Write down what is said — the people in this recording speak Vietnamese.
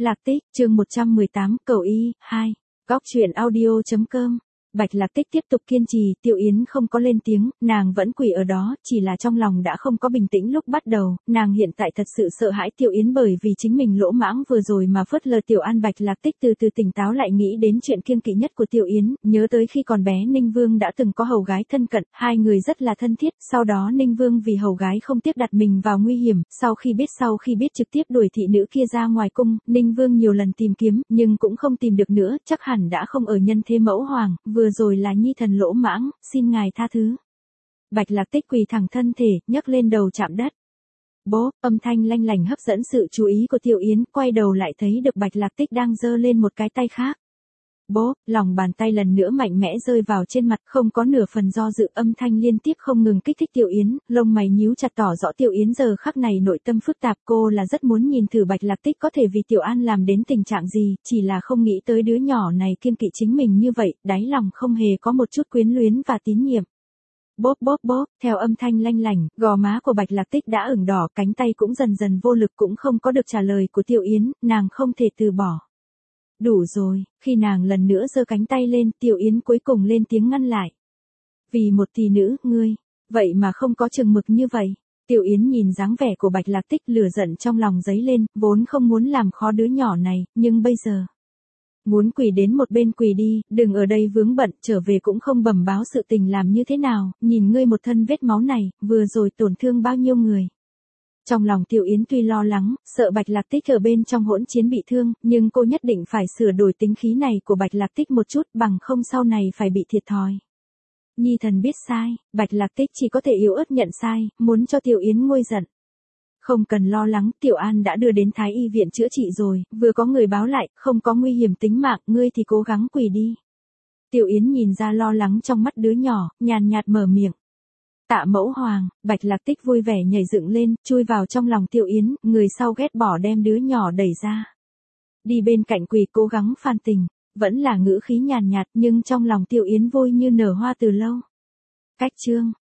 Lạc Tích, chương 118, cầu y, 2. Góc truyện audio.com. Bạch Lạc Tích tiếp tục kiên trì, Tiểu Yến không có lên tiếng, nàng vẫn quỳ ở đó, chỉ là trong lòng đã không có bình tĩnh lúc bắt đầu, nàng hiện tại thật sự sợ hãi Tiểu Yến bởi vì chính mình lỗ mãng vừa rồi mà phớt lờ Tiểu An. Bạch Lạc Tích từ từ tỉnh táo lại, nghĩ đến chuyện kiêng kỵ nhất của Tiểu Yến, nhớ tới khi còn bé Ninh Vương đã từng có hầu gái thân cận, hai người rất là thân thiết, sau đó Ninh Vương vì hầu gái không tiếc đặt mình vào nguy hiểm, sau khi biết trực tiếp đuổi thị nữ kia ra ngoài cung, Ninh Vương nhiều lần tìm kiếm, nhưng cũng không tìm được nữa, chắc hẳn đã không ở nhân thế mẫu hoàng, vừa rồi là nhi thần lỗ mãng, xin ngài tha thứ. Bạch Lạc Tích quỳ thẳng thân thể, nhấc lên đầu chạm đất. Bố, âm thanh lanh lảnh hấp dẫn sự chú ý của Tiểu Yến, quay đầu lại thấy được Bạch Lạc Tích đang giơ lên một cái tay khác. Bố, lòng bàn tay lần nữa mạnh mẽ rơi vào trên mặt, không có nửa phần do dự, âm thanh liên tiếp không ngừng kích thích Tiểu Yến, lông mày nhíu chặt tỏ rõ Tiểu Yến giờ khắc này nội tâm phức tạp, cô là rất muốn nhìn thử Bạch Lạc Tích có thể vì Tiểu An làm đến tình trạng gì, chỉ là không nghĩ tới đứa nhỏ này kiêng kỵ chính mình như vậy, đáy lòng không hề có một chút quyến luyến và tín nhiệm. Bốp bốp bốp, theo âm thanh lanh lảnh, gò má của Bạch Lạc Tích đã ửng đỏ, cánh tay cũng dần dần vô lực, cũng không có được trả lời của Tiểu Yến, nàng không thể từ bỏ. Đủ rồi, khi nàng lần nữa giơ cánh tay lên, Tiểu Yến cuối cùng lên tiếng ngăn lại. Vì một tỷ nữ, ngươi, vậy mà không có chừng mực như vậy. Tiểu Yến nhìn dáng vẻ của Bạch Lạc Tích, lửa giận trong lòng dấy lên, vốn không muốn làm khó đứa nhỏ này, nhưng bây giờ muốn quỳ đến một bên quỳ đi, đừng ở đây vướng bận, trở về cũng không bẩm báo sự tình làm như thế nào, nhìn ngươi một thân vết máu này, vừa rồi tổn thương bao nhiêu người. Trong lòng Tiểu Yến tuy lo lắng, sợ Bạch Lạc Tích ở bên trong hỗn chiến bị thương, nhưng cô nhất định phải sửa đổi tính khí này của Bạch Lạc Tích một chút, bằng không sau này phải bị thiệt thòi. Nhi thần biết sai, Bạch Lạc Tích chỉ có thể yếu ớt nhận sai, muốn cho Tiểu Yến nguôi giận. Không cần lo lắng, Tiểu An đã đưa đến Thái y viện chữa trị rồi, vừa có người báo lại, không có nguy hiểm tính mạng, ngươi thì cố gắng quỳ đi. Tiểu Yến nhìn ra lo lắng trong mắt đứa nhỏ, nhàn nhạt mở miệng. Tạ mẫu hoàng, Bạch Lạc Tích vui vẻ nhảy dựng lên, chui vào trong lòng Tiểu Yến, người sau ghét bỏ đem đứa nhỏ đẩy ra. Đi bên cạnh quỳ cố gắng phan tình, vẫn là ngữ khí nhàn nhạt nhưng trong lòng Tiểu Yến vui như nở hoa từ lâu. Cách chương